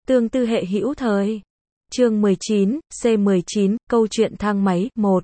Tương tư hệ hữu thời. Chương 19, C19, câu chuyện thang máy, 1.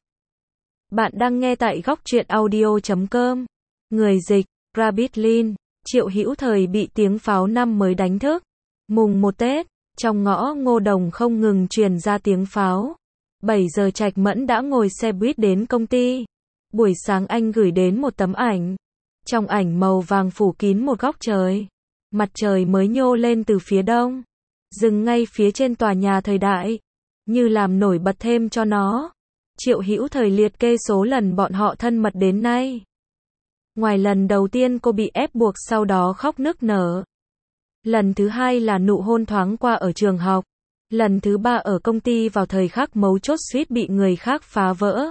Bạn đang nghe tại góc truyện audio.com. Người dịch, Rabbit Lin. Triệu Hữu Thời bị tiếng pháo năm mới đánh thức. Mùng 1 Tết, trong ngõ Ngô Đồng không ngừng truyền ra tiếng pháo. 7 giờ Trạch Mẫn đã ngồi xe buýt đến công ty. Buổi sáng anh gửi đến một tấm ảnh. Trong ảnh màu vàng phủ kín một góc trời. Mặt trời mới nhô lên từ phía đông, dừng ngay phía trên tòa nhà thời đại, như làm nổi bật thêm cho nó. Triệu Hữu Thời liệt kê số lần bọn họ thân mật đến nay. Ngoài lần đầu tiên cô bị ép buộc sau đó khóc nức nở. Lần thứ hai là nụ hôn thoáng qua ở trường học. Lần thứ ba ở công ty vào thời khắc mấu chốt suýt bị người khác phá vỡ.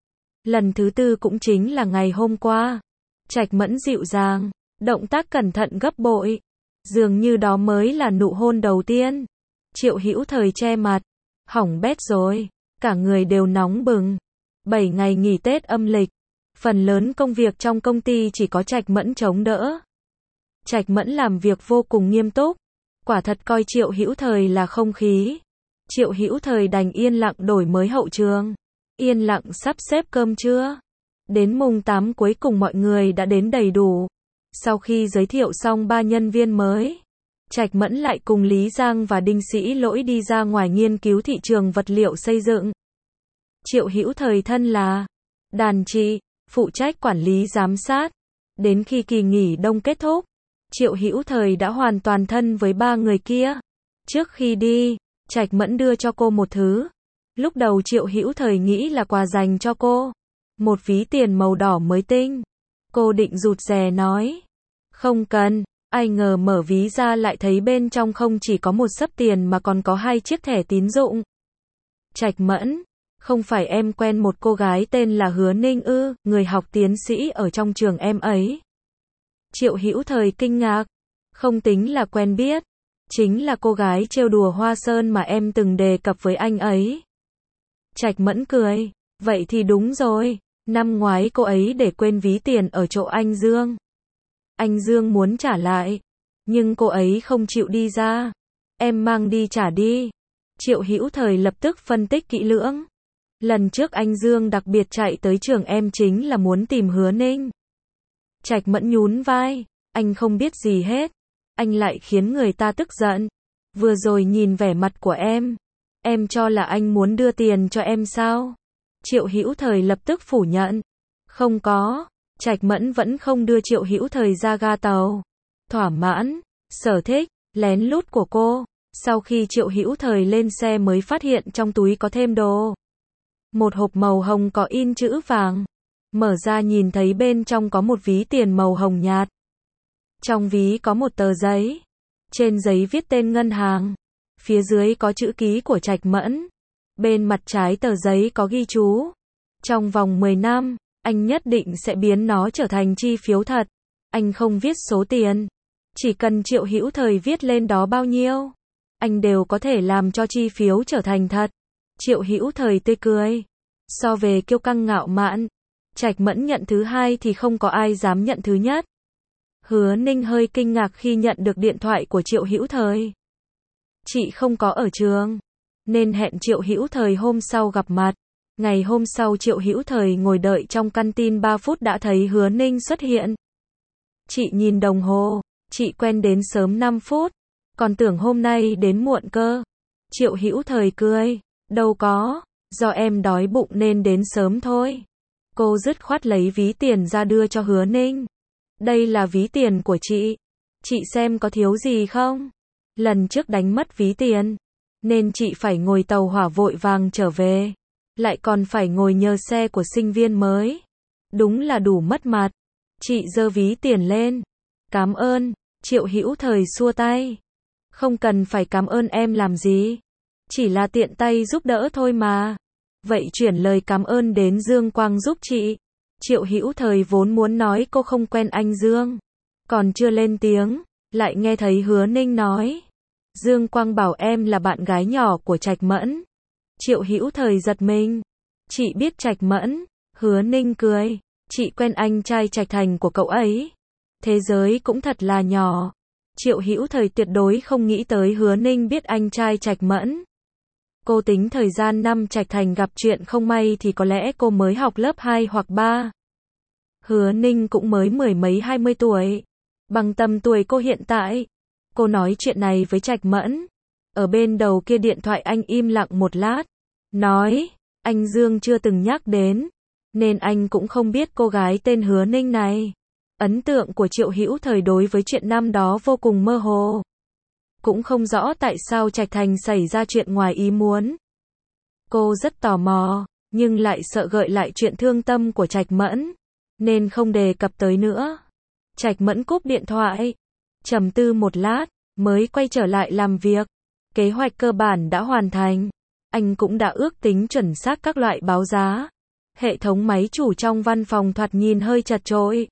Lần thứ tư cũng chính là ngày hôm qua. Trạch Mẫn dịu dàng, động tác cẩn thận gấp bội. Dường như đó mới là nụ hôn đầu tiên. Triệu Hữu Thời che mặt. Hỏng bét rồi. Cả người đều nóng bừng. 7 ngày nghỉ Tết âm lịch. Phần lớn công việc trong công ty chỉ có Trạch Mẫn chống đỡ. Trạch Mẫn làm việc vô cùng nghiêm túc. Quả thật coi Triệu Hữu Thời là không khí. Triệu Hữu Thời đành yên lặng đổi mới hậu trường. Yên lặng sắp xếp cơm trưa. Đến mùng 8 cuối cùng mọi người đã đến đầy đủ. Sau khi giới thiệu xong 3 nhân viên mới, Trạch Mẫn lại cùng Lý Giang và Đinh Sĩ Lỗi đi ra ngoài nghiên cứu thị trường vật liệu xây dựng. Triệu Hữu Thời thân là đàn chị, phụ trách quản lý giám sát. Đến khi kỳ nghỉ đông kết thúc, Triệu Hữu Thời đã hoàn toàn thân với 3 người kia. Trước khi đi, Trạch Mẫn đưa cho cô một thứ. Lúc đầu Triệu Hữu Thời nghĩ là quà dành cho cô. Một ví tiền màu đỏ mới tinh. Cô định rụt rè nói, không cần. Ai ngờ mở ví ra lại thấy bên trong không chỉ có một xấp tiền mà còn có 2 chiếc thẻ tín dụng. Trạch Mẫn, không phải em quen một cô gái tên là Hứa Ninh ư, người học tiến sĩ ở trong trường em ấy. Triệu Hữu Thời kinh ngạc, không tính là quen biết, chính là cô gái trêu đùa Hoa Sơn mà em từng đề cập với anh ấy. Trạch Mẫn cười, vậy thì đúng rồi, năm ngoái cô ấy để quên ví tiền ở chỗ anh Dương. Anh Dương muốn trả lại, nhưng cô ấy không chịu đi ra. Em mang đi trả đi. Triệu Hữu Thời lập tức phân tích kỹ lưỡng. Lần trước anh Dương đặc biệt chạy tới trường em chính là muốn tìm Hứa Ninh. Trạch Mẫn nhún vai, anh không biết gì hết. Anh lại khiến người ta tức giận. Vừa rồi nhìn vẻ mặt của em cho là anh muốn đưa tiền cho em sao? Triệu Hữu Thời lập tức phủ nhận. Không có. Trạch Mẫn vẫn không đưa Triệu Hữu Thời ra ga tàu. Thỏa mãn, sở thích, lén lút của cô. Sau khi Triệu Hữu Thời lên xe mới phát hiện trong túi có thêm đồ. Một hộp màu hồng có in chữ vàng. Mở ra nhìn thấy bên trong có một ví tiền màu hồng nhạt. Trong ví có một tờ giấy. Trên giấy viết tên ngân hàng. Phía dưới có chữ ký của Trạch Mẫn. Bên mặt trái tờ giấy có ghi chú. Trong vòng 10 năm, anh nhất định sẽ biến nó trở thành chi phiếu thật. Anh không viết số tiền. Chỉ cần Triệu Hữu Thời viết lên đó bao nhiêu, anh đều có thể làm cho chi phiếu trở thành thật. Triệu Hữu Thời tươi cười. So về kiêu căng ngạo mạn, Trạch Mẫn nhận thứ hai thì không có ai dám nhận thứ nhất. Hứa Ninh hơi kinh ngạc khi nhận được điện thoại của Triệu Hữu Thời. Chị không có ở trường, nên hẹn Triệu Hữu Thời hôm sau gặp mặt. Ngày hôm sau Triệu Hữu Thời ngồi đợi trong canteen 3 phút đã thấy Hứa Ninh xuất hiện. Chị nhìn đồng hồ, chị quen đến sớm 5 phút, còn tưởng hôm nay đến muộn cơ. Triệu Hữu Thời cười, đâu có, do em đói bụng nên đến sớm thôi. Cô dứt khoát lấy ví tiền ra đưa cho Hứa Ninh. Đây là ví tiền của chị xem có thiếu gì không? Lần trước đánh mất ví tiền, nên chị phải ngồi tàu hỏa vội vàng trở về. Lại còn phải ngồi nhờ xe của sinh viên mới. Đúng là đủ mất mặt. Chị giơ ví tiền lên. Cảm ơn. Triệu Hữu Thời xua tay. Không cần phải cảm ơn em làm gì. Chỉ là tiện tay giúp đỡ thôi mà. Vậy chuyển lời cảm ơn đến Dương Quang giúp chị. Triệu Hữu Thời vốn muốn nói cô không quen anh Dương. Còn chưa lên tiếng, lại nghe thấy Hứa Ninh nói. Dương Quang bảo em là bạn gái nhỏ của Trạch Mẫn. Triệu Hữu Thời giật mình. Chị biết Trạch Mẫn. Hứa Ninh cười. Chị quen anh trai Trạch Thành của cậu ấy. Thế giới cũng thật là nhỏ. Triệu Hữu Thời tuyệt đối không nghĩ tới Hứa Ninh biết anh trai Trạch Mẫn. Cô tính thời gian năm Trạch Thành gặp chuyện không may thì có lẽ cô mới học lớp 2 hoặc 3. Hứa Ninh cũng mới mười mấy 20 tuổi. Bằng tầm tuổi cô hiện tại. Cô nói chuyện này với Trạch Mẫn. Ở bên đầu kia điện thoại anh im lặng một lát. Nói, anh Dương chưa từng nhắc đến. Nên anh cũng không biết cô gái tên Hứa Ninh này. Ấn tượng của Triệu Hữu Thời đối với chuyện năm đó vô cùng mơ hồ. Cũng không rõ tại sao Trạch Thành xảy ra chuyện ngoài ý muốn. Cô rất tò mò, nhưng lại sợ gợi lại chuyện thương tâm của Trạch Mẫn, nên không đề cập tới nữa. Trạch Mẫn cúp điện thoại, trầm tư một lát, mới quay trở lại làm việc. Kế hoạch cơ bản đã hoàn thành. Anh cũng đã ước tính chuẩn xác các loại báo giá. Hệ thống máy chủ trong văn phòng thoạt nhìn hơi chật chội.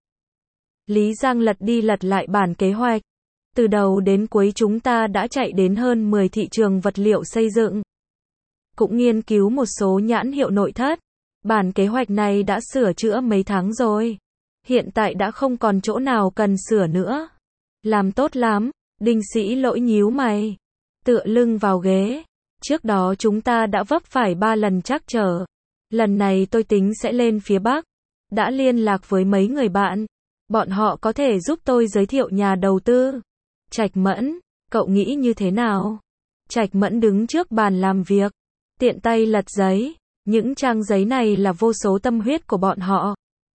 Lý Giang lật đi lật lại bản kế hoạch. Từ đầu đến cuối chúng ta đã chạy đến hơn 10 thị trường vật liệu xây dựng. Cũng nghiên cứu một số nhãn hiệu nội thất. Bản kế hoạch này đã sửa chữa mấy tháng rồi. Hiện tại đã không còn chỗ nào cần sửa nữa. Làm tốt lắm, Đinh Sĩ Lỗi nhíu mày. Tựa lưng vào ghế. Trước đó chúng ta đã vấp phải 3 lần trắc trở. Lần này tôi tính sẽ lên phía Bắc. Đã liên lạc với mấy người bạn. Bọn họ có thể giúp tôi giới thiệu nhà đầu tư. Trạch Mẫn, cậu nghĩ như thế nào? Trạch Mẫn đứng trước bàn làm việc. Tiện tay lật giấy. Những trang giấy này là vô số tâm huyết của bọn họ.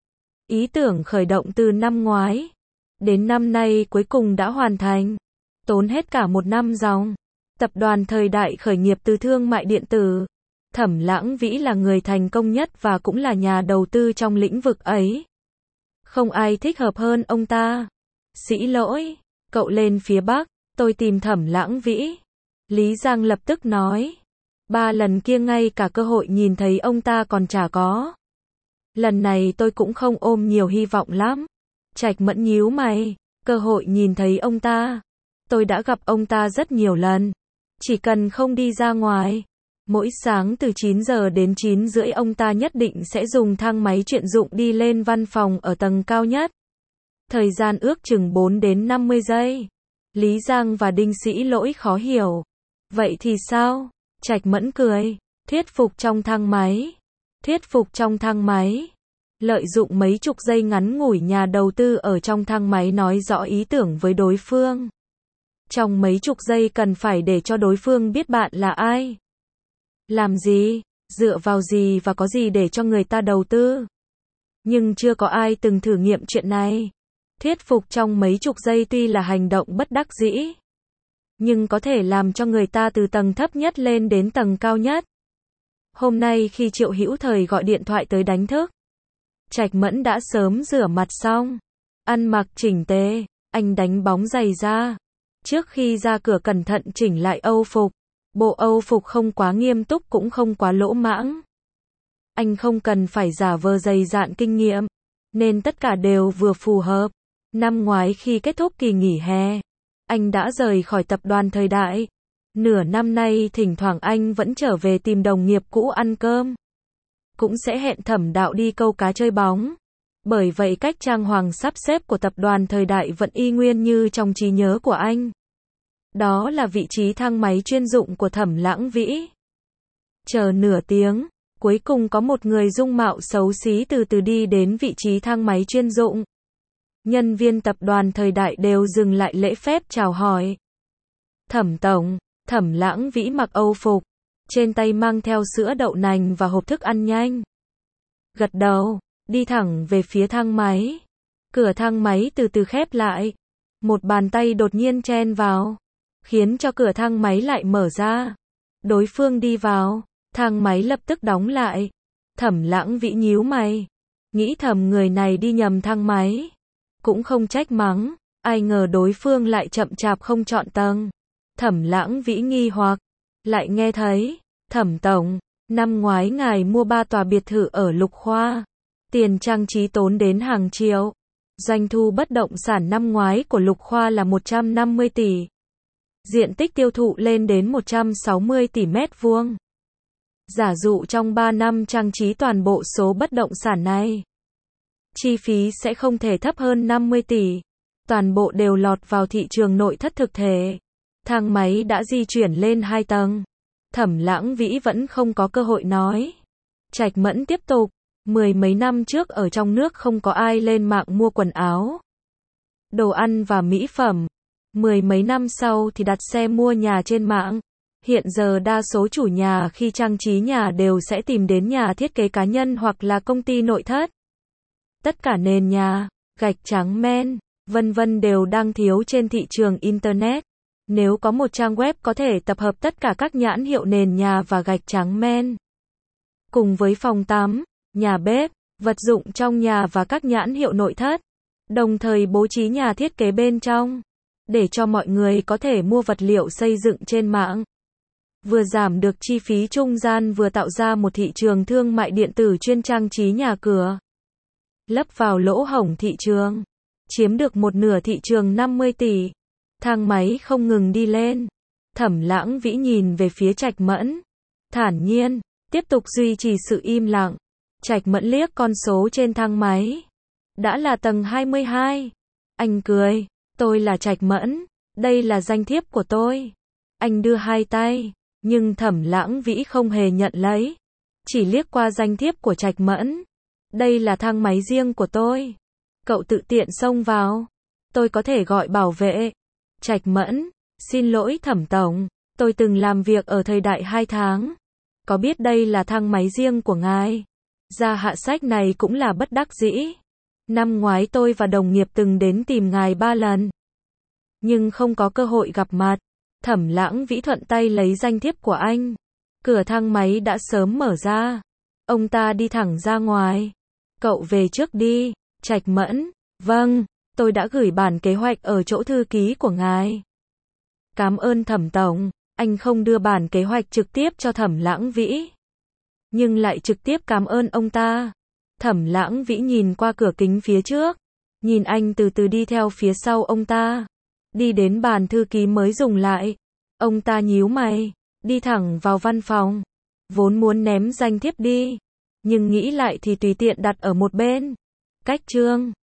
Ý tưởng khởi động từ năm ngoái. Đến năm nay cuối cùng đã hoàn thành. Tốn hết cả một năm ròng. Tập đoàn Thời Đại khởi nghiệp từ thương mại điện tử. Thẩm Lãng Vĩ là người thành công nhất và cũng là nhà đầu tư trong lĩnh vực ấy. Không ai thích hợp hơn ông ta. Sĩ Lỗi, cậu lên phía Bắc, tôi tìm Thẩm Lãng Vĩ. Lý Giang lập tức nói. 3 lần kia ngay cả cơ hội nhìn thấy ông ta còn chả có. Lần này tôi cũng không ôm nhiều hy vọng lắm. Trạch Mẫn nhíu mày, cơ hội nhìn thấy ông ta. Tôi đã gặp ông ta rất nhiều lần. Chỉ cần không đi ra ngoài. Mỗi sáng từ 9 giờ đến 9 rưỡi ông ta nhất định sẽ dùng thang máy chuyên dụng đi lên văn phòng ở tầng cao nhất. Thời gian ước chừng 4 đến 50 giây. Lý Giang và Đinh Sĩ Lỗi khó hiểu. Vậy thì sao? Trạch Mẫn cười. Thuyết phục trong thang máy. Thuyết phục trong thang máy. Lợi dụng mấy chục giây ngắn ngủi nhà đầu tư ở trong thang máy nói rõ ý tưởng với đối phương. Trong mấy chục giây cần phải để cho đối phương biết bạn là ai. Làm gì, dựa vào gì và có gì để cho người ta đầu tư. Nhưng chưa có ai từng thử nghiệm chuyện này. Thuyết phục trong mấy chục giây tuy là hành động bất đắc dĩ, nhưng có thể làm cho người ta từ tầng thấp nhất lên đến tầng cao nhất. Hôm nay khi Triệu Hữu Thời gọi điện thoại tới đánh thức, Trạch Mẫn đã sớm rửa mặt xong, ăn mặc chỉnh tề, anh đánh bóng giày ra. Trước khi ra cửa cẩn thận chỉnh lại âu phục. Bộ âu phục không quá nghiêm túc cũng không quá lỗ mãng. Anh không cần phải giả vờ dày dạn kinh nghiệm, nên tất cả đều vừa phù hợp. Năm ngoái khi kết thúc kỳ nghỉ hè, anh đã rời khỏi tập đoàn Thời Đại. Nửa năm nay thỉnh thoảng anh vẫn trở về tìm đồng nghiệp cũ ăn cơm. Cũng sẽ hẹn Thẩm Đạo đi câu cá chơi bóng. Bởi vậy cách trang hoàng sắp xếp của tập đoàn Thời Đại vẫn y nguyên như trong trí nhớ của anh. Đó là vị trí thang máy chuyên dụng của Thẩm Lãng Vĩ. Chờ nửa tiếng, cuối cùng có một người dung mạo xấu xí từ từ đi đến vị trí thang máy chuyên dụng. Nhân viên tập đoàn Thời Đại đều dừng lại lễ phép chào hỏi. Thẩm tổng, Thẩm Lãng Vĩ mặc âu phục, trên tay mang theo sữa đậu nành và hộp thức ăn nhanh. Gật đầu, đi thẳng về phía thang máy. Cửa thang máy từ từ khép lại. Một bàn tay đột nhiên chen vào, khiến cho cửa thang máy lại mở ra. Đối phương đi vào, thang máy lập tức đóng lại. Thẩm Lãng Vĩ nhíu mày, nghĩ thầm người này đi nhầm thang máy. Cũng không trách mắng, ai ngờ đối phương lại chậm chạp không chọn tầng. Thẩm Lãng Vĩ nghi hoặc, lại nghe thấy, Thẩm tổng, năm ngoái ngài mua 3 tòa biệt thự ở Lục Khoa. Tiền trang trí tốn đến hàng triệu. Doanh thu bất động sản năm ngoái của Lục Khoa là 150 tỷ. Diện tích tiêu thụ lên đến 160 tỷ mét vuông. Giả dụ trong 3 năm trang trí toàn bộ số bất động sản này, chi phí sẽ không thể thấp hơn 50 tỷ. toàn bộ đều lọt vào thị trường nội thất thực thể. Thang máy đã di chuyển lên 2 tầng. Thẩm Lãng Vĩ vẫn không có cơ hội nói. Trạch Mẫn tiếp tục, 10 mấy năm trước ở trong nước không có ai lên mạng mua quần áo, đồ ăn và mỹ phẩm. 10 mấy năm sau thì đặt xe mua nhà trên mạng. Hiện giờ đa số chủ nhà khi trang trí nhà đều sẽ tìm đến nhà thiết kế cá nhân hoặc là công ty nội thất. Tất cả nền nhà, gạch trắng men, vân vân đều đang thiếu trên thị trường Internet. Nếu có một trang web có thể tập hợp tất cả các nhãn hiệu nền nhà và gạch trắng men, cùng với phòng tắm, nhà bếp, vật dụng trong nhà và các nhãn hiệu nội thất, đồng thời bố trí nhà thiết kế bên trong, để cho mọi người có thể mua vật liệu xây dựng trên mạng. Vừa giảm được chi phí trung gian vừa tạo ra một thị trường thương mại điện tử chuyên trang trí nhà cửa. Lấp vào lỗ hổng thị trường, chiếm được một nửa thị trường 50 tỷ. Thang máy không ngừng đi lên. Thẩm Lãng Vĩ nhìn về phía Trạch Mẫn, thản nhiên, tiếp tục duy trì sự im lặng. Trạch Mẫn liếc con số trên thang máy. Đã là tầng 22. Anh cười, tôi là Trạch Mẫn, đây là danh thiếp của tôi. Anh đưa hai tay, nhưng Thẩm Lãng Vĩ không hề nhận lấy. Chỉ liếc qua danh thiếp của Trạch Mẫn. Đây là thang máy riêng của tôi. Cậu tự tiện xông vào. Tôi có thể gọi bảo vệ. Trạch Mẫn, xin lỗi Thẩm tổng, tôi từng làm việc ở thời đại 2 tháng. Có biết đây là thang máy riêng của ngài? Ra hạ sách này cũng là bất đắc dĩ. Năm ngoái tôi và đồng nghiệp từng đến tìm ngài 3 lần. Nhưng không có cơ hội gặp mặt. Thẩm Lãng Vĩ thuận tay lấy danh thiếp của anh. Cửa thang máy đã sớm mở ra. Ông ta đi thẳng ra ngoài. Cậu về trước đi. Trạch Mẫn, vâng, tôi đã gửi bản kế hoạch ở chỗ thư ký của ngài. Cảm ơn Thẩm tổng. Anh không đưa bản kế hoạch trực tiếp cho Thẩm Lãng Vĩ, nhưng lại trực tiếp cảm ơn ông ta. Thẩm Lãng Vĩ nhìn qua cửa kính phía trước, nhìn anh từ từ đi theo phía sau ông ta, đi đến bàn thư ký mới dùng lại. Ông ta nhíu mày, đi thẳng vào văn phòng, vốn muốn ném danh thiếp đi, nhưng nghĩ lại thì tùy tiện đặt ở một bên. Cách chương